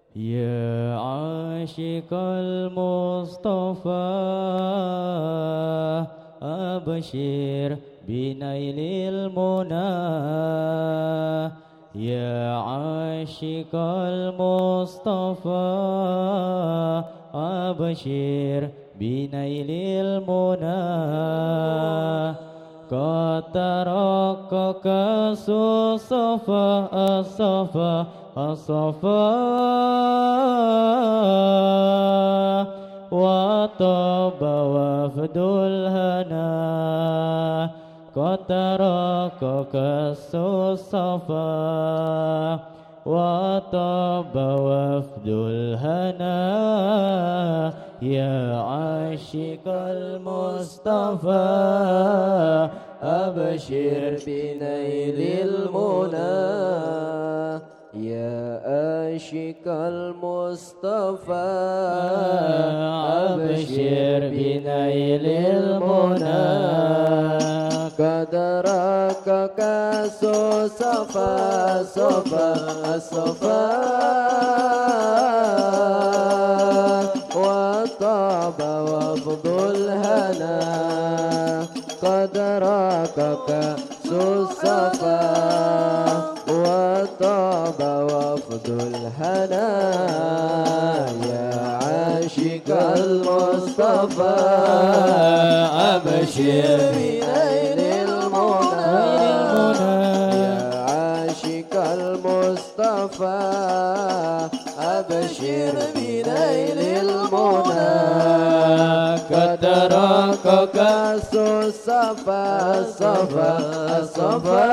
يا عاشق المصطفى أبشر بنيل المنى. يا عاشق المصطفى أبشر بنيل المنى. قد تركك الصفا الصفا الصفا وطاب وفد الهنا. قد تركك الصفا وطاب وفد الهنا. يا عاشق المصطفى أبشر بنيل المنى. يا عاشق المصطفى أبشر بنيل المنى. قد ركك الصفا صفا الصفا وطاب وفض الهنا. قد ركك الصفا وطاب وفض الهنا. يا عاشق المصطفى أبشر بنيل المنى. يا عاشق المصطفى أبشر بنيل المنى. قد تركك الصفا الصفا الصفا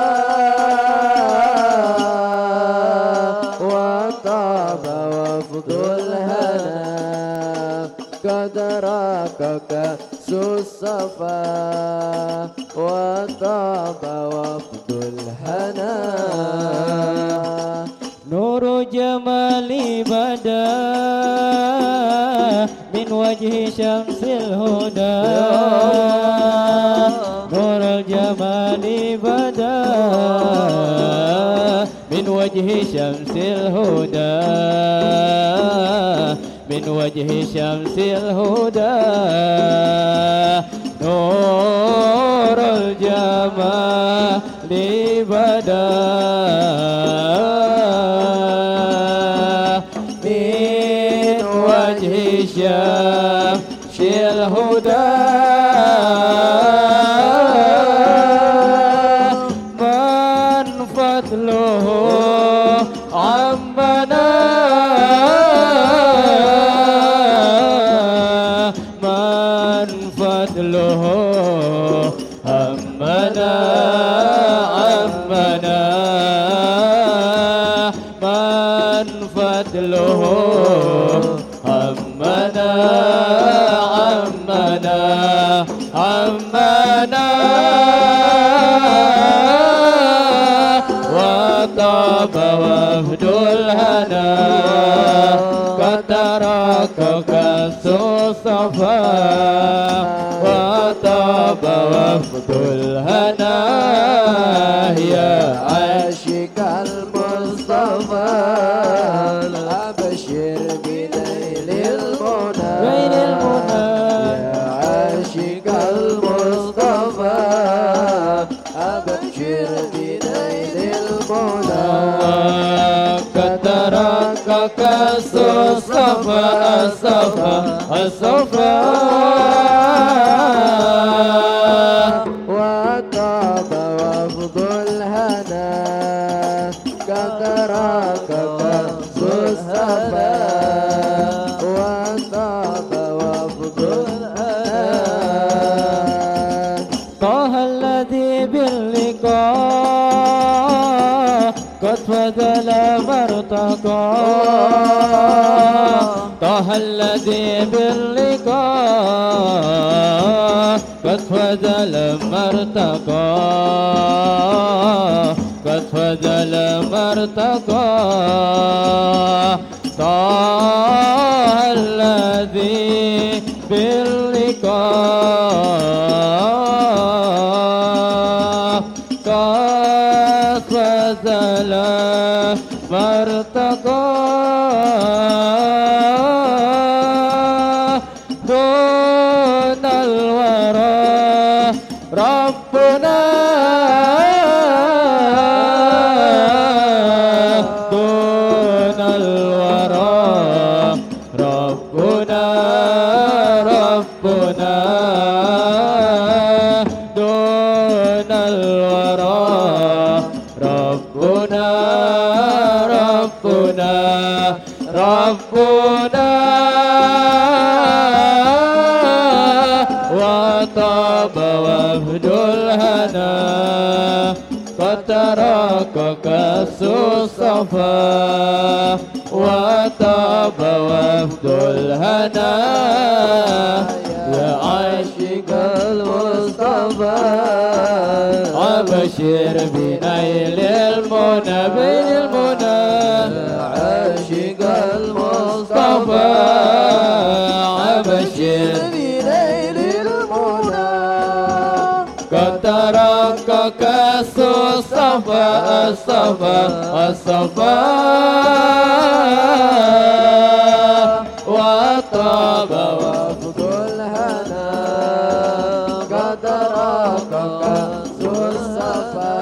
وطاب وفض الهنا. قد ركك الصفا وطاب وفض الهنا. نور جمالي بدا من وجه شمس الهدى. نور الجمال بدا من وجه شمس الهدى. من وجه شمس الهدى. نور الجمال بدا من وجه شمس الهدى. من فضله عمنا. من فضله عمنا عمنا. من فضله عمنا عمنا عمنا. وطاب وفد الهنا. قد تركك الصفا وطاب وفد الهنا. يا عاشق المصطفى أبشر بنيل المنى. يا عاشق المصطفى أبشر بنيل المنى. قد تركك الصفا الصفا الصفا وطاب وفض الهنا. قد تركك الصفا وطاب وفض الهنا. طه الذي باللقاء قد فضل مرتقى. طه الذي باللقاء قد فضل مرتقى. قد فضل مرتقى. طه الذي باللقاء قد فضل مرتقى. ربنا وطاب وفد الهنا قد تركك الصفا وطاب وفد الهنا يا عاشق المصطفى أبشر بنيل المنى بالمنى عاشق المصطفى أبشر بنيل المنى قد تركك الصفا الصفا وطاب وفد الهنا قد رافق الصفا